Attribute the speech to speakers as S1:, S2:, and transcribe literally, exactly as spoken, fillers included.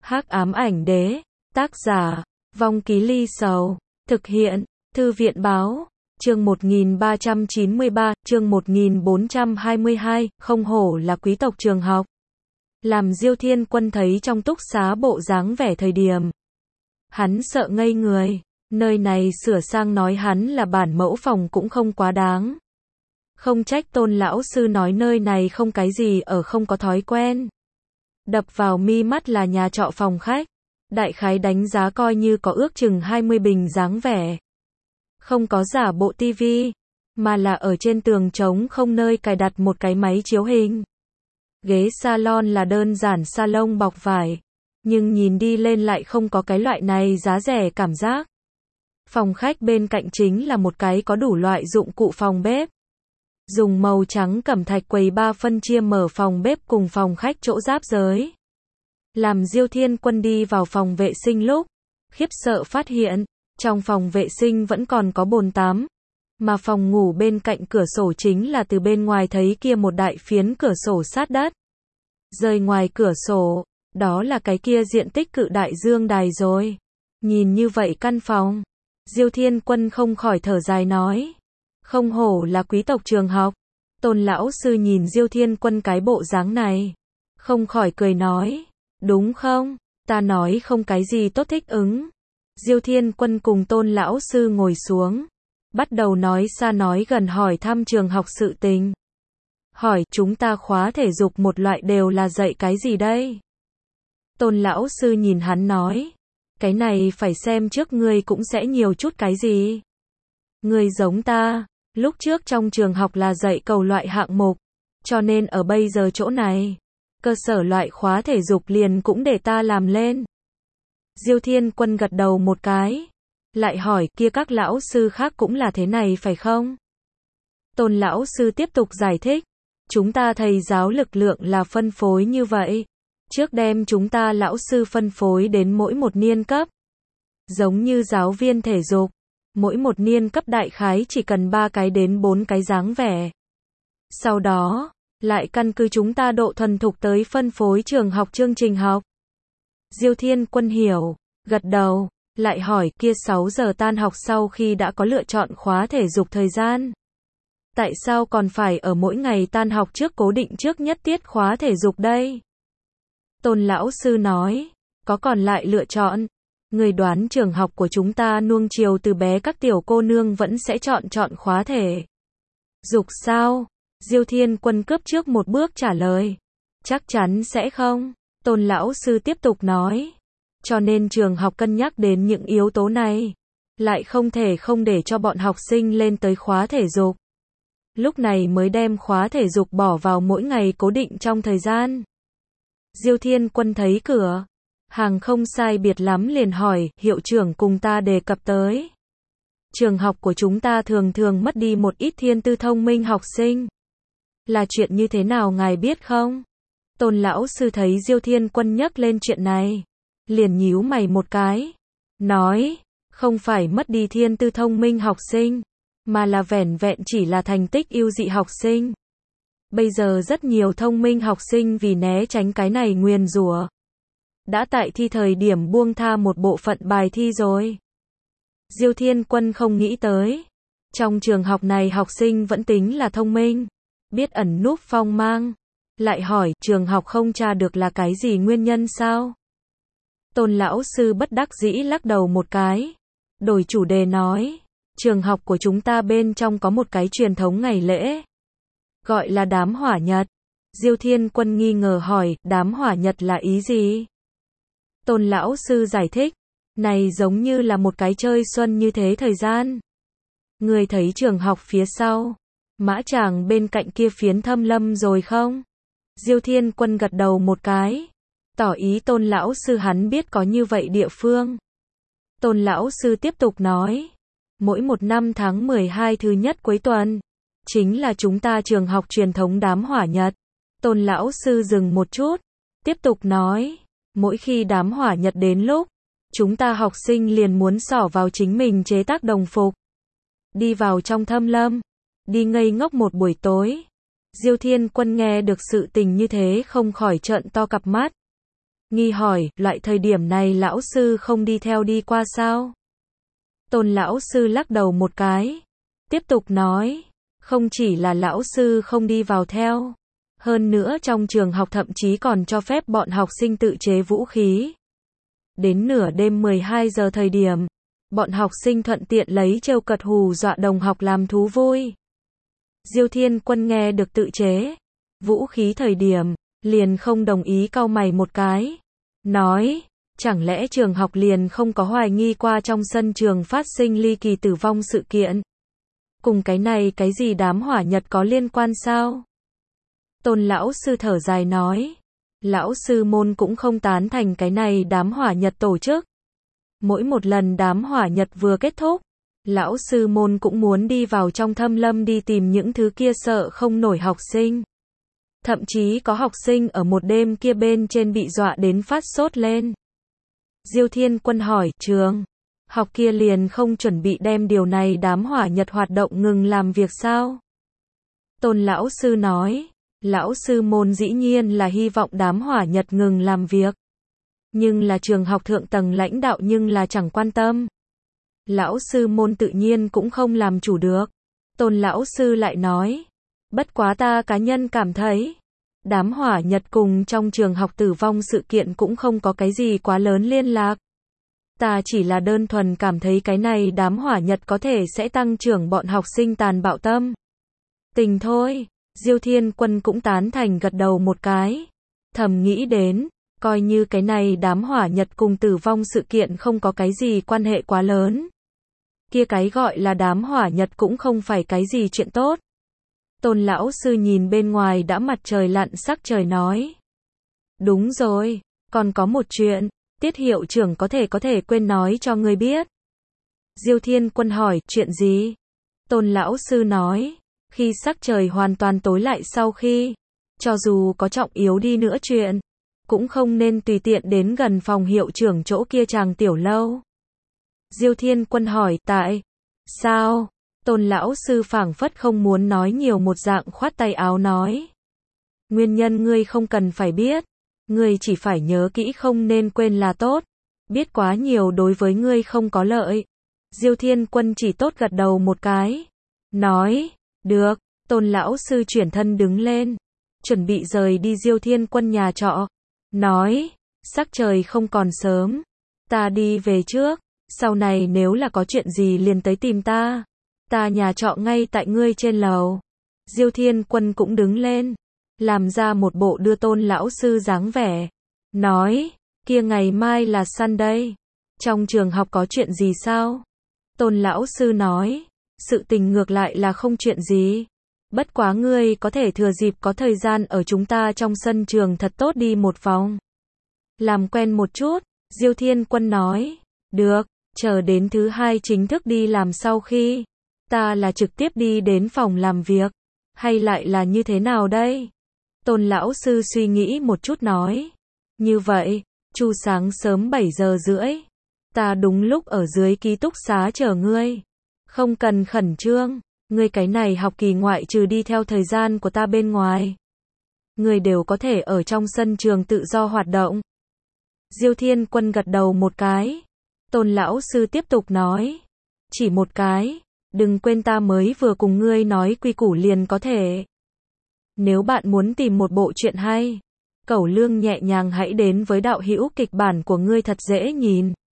S1: Hắc ám ảnh đế, tác giả, Vong Ký Ly Sầu, thực hiện, Thư viện Báo, chương một nghìn ba trăm chín mươi ba, chương một nghìn bốn trăm hai mươi hai, không hổ là quý tộc trường học. Làm Diêu Thiên Quân thấy trong túc xá bộ dáng vẻ thời điểm. Hắn sợ ngây người, nơi này sửa sang nói hắn là bản mẫu phòng cũng không quá đáng. Không trách Tôn lão sư nói nơi này không cái gì ở không có thói quen. Đập vào mi mắt là nhà trọ phòng khách. Đại khái đánh giá coi như có ước chừng hai mươi bình dáng vẻ. Không có giả bộ tivi, mà là ở trên tường trống không nơi cài đặt một cái máy chiếu hình. Ghế salon là đơn giản salon bọc vải, nhưng nhìn đi lên lại không có cái loại này giá rẻ cảm giác. Phòng khách bên cạnh chính là một cái có đủ loại dụng cụ phòng bếp. Dùng màu trắng cẩm thạch quầy ba phân chia mở phòng bếp cùng phòng khách chỗ giáp giới. Làm Diêu Thiên Quân đi vào phòng vệ sinh lúc, khiếp sợ phát hiện, trong phòng vệ sinh vẫn còn có bồn tắm, mà phòng ngủ bên cạnh cửa sổ chính là từ bên ngoài thấy kia một đại phiến cửa sổ sát đất. Rời ngoài cửa sổ, đó là cái kia diện tích cự đại dương đài rồi. Nhìn như vậy căn phòng, Diêu Thiên Quân không khỏi thở dài nói, không hổ là quý tộc trường học. Tôn lão sư nhìn Diêu Thiên Quân cái bộ dáng này, không khỏi cười nói, đúng không, ta nói không cái gì tốt thích ứng. Diêu Thiên Quân cùng Tôn lão sư ngồi xuống, bắt đầu nói xa nói gần hỏi thăm trường học sự tình. Hỏi chúng ta khóa thể dục một loại đều là dạy cái gì đây? Tôn lão sư nhìn hắn nói, cái này phải xem trước ngươi cũng sẽ nhiều chút cái gì. Ngươi giống ta, lúc trước trong trường học là dạy cầu loại hạng mục, cho nên ở bây giờ chỗ này, cơ sở loại khóa thể dục liền cũng để ta làm lên. Diêu Thiên Quân gật đầu một cái, lại hỏi kia các lão sư khác cũng là thế này phải không? Tôn lão sư tiếp tục giải thích, chúng ta thầy giáo lực lượng là phân phối như vậy. Trước đem chúng ta lão sư phân phối đến mỗi một niên cấp. Giống như giáo viên thể dục, mỗi một niên cấp đại khái chỉ cần ba cái đến bốn cái dáng vẻ. Sau đó, lại căn cứ chúng ta độ thuần thục tới phân phối trường học chương trình học. Diêu Thiên Quân hiểu, gật đầu, lại hỏi kia sáu giờ tan học sau khi đã có lựa chọn khóa thể dục thời gian. Tại sao còn phải ở mỗi ngày tan học trước cố định trước nhất tiết khóa thể dục đây? Tôn lão sư nói, có còn lại lựa chọn. Người đoán trường học của chúng ta nuông chiều từ bé các tiểu cô nương vẫn sẽ chọn chọn khóa thể dục sao? Diêu Thiên Quân cướp trước một bước trả lời. Chắc chắn sẽ không. Tôn lão sư tiếp tục nói. Cho nên trường học cân nhắc đến những yếu tố này. Lại không thể không để cho bọn học sinh lên tới khóa thể dục. Lúc này mới đem khóa thể dục bỏ vào mỗi ngày cố định trong thời gian. Diêu Thiên Quân thấy cửa hàng không sai biệt lắm liền hỏi, hiệu trưởng cùng ta đề cập tới. Trường học của chúng ta thường thường mất đi một ít thiên tư thông minh học sinh. Là chuyện như thế nào ngài biết không? Tôn lão sư thấy Diêu Thiên Quân nhắc lên chuyện này, liền nhíu mày một cái, nói, không phải mất đi thiên tư thông minh học sinh, mà là vẻn vẹn chỉ là thành tích ưu dị học sinh. Bây giờ rất nhiều thông minh học sinh vì né tránh cái này nguyền rủa, đã tại thi thời điểm buông tha một bộ phận bài thi rồi. Diêu Thiên Quân không nghĩ tới, trong trường học này học sinh vẫn tính là thông minh, biết ẩn núp phong mang. Lại hỏi, trường học không tra được là cái gì nguyên nhân sao? Tôn lão sư bất đắc dĩ lắc đầu một cái, đổi chủ đề nói, trường học của chúng ta bên trong có một cái truyền thống ngày lễ, gọi là đám hỏa nhật. Diêu Thiên Quân nghi ngờ hỏi, đám hỏa nhật là ý gì? Tôn lão sư giải thích, này giống như là một cái chơi xuân như thế thời gian. Người thấy trường học phía sau, mã tràng bên cạnh kia phiến thâm lâm rồi không? Diêu Thiên Quân gật đầu một cái, tỏ ý Tôn lão sư hắn biết có như vậy địa phương. Tôn lão sư tiếp tục nói, mỗi một năm tháng mười hai thứ nhất cuối tuần, chính là chúng ta trường học truyền thống đám hỏa nhật. Tôn lão sư dừng một chút, tiếp tục nói, mỗi khi đám hỏa nhật đến lúc, chúng ta học sinh liền muốn xỏ vào chính mình chế tác đồng phục, đi vào trong thâm lâm, đi ngây ngốc một buổi tối. Diêu Thiên Quân nghe được sự tình như thế không khỏi trợn to cặp mắt. nghi hỏi, loại thời điểm này lão sư không đi theo đi qua sao? Tôn lão sư lắc đầu một cái, tiếp tục nói, không chỉ là lão sư không đi vào theo, hơn nữa trong trường học thậm chí còn cho phép bọn học sinh tự chế vũ khí. Đến nửa đêm mười hai giờ thời điểm, bọn học sinh thuận tiện lấy trêu cợt hù dọa đồng học làm thú vui. Diêu Thiên Quân nghe được tự chế vũ khí thời điểm, liền không đồng ý, cau mày một cái, nói, chẳng lẽ trường học liền không có hoài nghi qua trong sân trường phát sinh ly kỳ tử vong sự kiện? Cùng cái này cái gì đám hỏa nhật có liên quan sao? Tôn lão sư thở dài nói, lão sư môn cũng không tán thành cái này đám hỏa nhật tổ chức. Mỗi một lần đám hỏa nhật vừa kết thúc, lão sư môn cũng muốn đi vào trong thâm lâm đi tìm những thứ kia sợ không nổi học sinh. Thậm chí có học sinh ở một đêm kia bên trên bị dọa đến phát sốt lên. Diêu Thiên Quân hỏi, trường học kia liền không chuẩn bị đem điều này đám hỏa nhật hoạt động ngừng làm việc sao? Tôn lão sư nói, lão sư môn dĩ nhiên là hy vọng đám hỏa nhật ngừng làm việc. Nhưng là trường học thượng tầng lãnh đạo nhưng là chẳng quan tâm. Lão sư môn tự nhiên cũng không làm chủ được. Tôn lão sư lại nói, bất quá ta cá nhân cảm thấy, đám hỏa nhật cùng trong trường học tử vong sự kiện cũng không có cái gì quá lớn liên lạc. Ta chỉ là đơn thuần cảm thấy cái này đám hỏa nhật có thể sẽ tăng trưởng bọn học sinh tàn bạo tâm tình thôi. Diêu Thiên Quân cũng tán thành gật đầu một cái. Thầm nghĩ đến, coi như cái này đám hỏa nhật cùng tử vong sự kiện không có cái gì quan hệ quá lớn. Kia cái gọi là đám hỏa nhật cũng không phải cái gì chuyện tốt. Tôn lão sư nhìn bên ngoài đã mặt trời lặn sắc trời nói. Đúng rồi, còn có một chuyện, Tiết hiệu trưởng có thể có thể quên nói cho ngươi biết. Diêu Thiên Quân hỏi, chuyện gì? Tôn lão sư nói, khi sắc trời hoàn toàn tối lại sau khi, cho dù có trọng yếu đi nữa chuyện, cũng không nên tùy tiện đến gần phòng hiệu trưởng chỗ kia chàng tiểu lâu. Diêu Thiên Quân hỏi, tại sao? Tôn lão sư phảng phất không muốn nói nhiều một dạng khoát tay áo nói. Nguyên nhân ngươi không cần phải biết, ngươi chỉ phải nhớ kỹ không nên quên là tốt, biết quá nhiều đối với ngươi không có lợi. Diêu Thiên Quân chỉ tốt gật đầu một cái, nói, được. Tôn lão sư chuyển thân đứng lên, chuẩn bị rời đi Diêu Thiên Quân nhà trọ, nói, sắc trời không còn sớm, ta đi về trước, sau này nếu là có chuyện gì liền tới tìm ta, ta nhà trọ ngay tại ngươi trên lầu. Diêu Thiên Quân cũng đứng lên, làm ra một bộ đưa Tôn lão sư dáng vẻ, nói, kia ngày mai là Sunday, trong trường học có chuyện gì sao? Tôn lão sư nói, sự tình ngược lại là không chuyện gì. Bất quá ngươi có thể thừa dịp có thời gian ở chúng ta trong sân trường thật tốt đi một vòng. Làm quen một chút, Diêu Thiên Quân nói, được, chờ đến thứ hai chính thức đi làm sau khi, ta là trực tiếp đi đến phòng làm việc, hay lại là như thế nào đây? Tôn lão sư suy nghĩ một chút nói, như vậy, chu sáng sớm bảy giờ rưỡi, ta đúng lúc ở dưới ký túc xá chờ ngươi, không cần khẩn trương. Ngươi cái này học kỳ ngoại trừ đi theo thời gian của ta bên ngoài, ngươi đều có thể ở trong sân trường tự do hoạt động. Diêu Thiên Quân gật đầu một cái. Tôn lão sư tiếp tục nói, chỉ một cái, đừng quên ta mới vừa cùng ngươi nói quy củ liền có thể. Nếu bạn muốn tìm một bộ truyện hay, cẩu lương nhẹ nhàng hãy đến với đạo hữu kịch bản của ngươi thật dễ nhìn.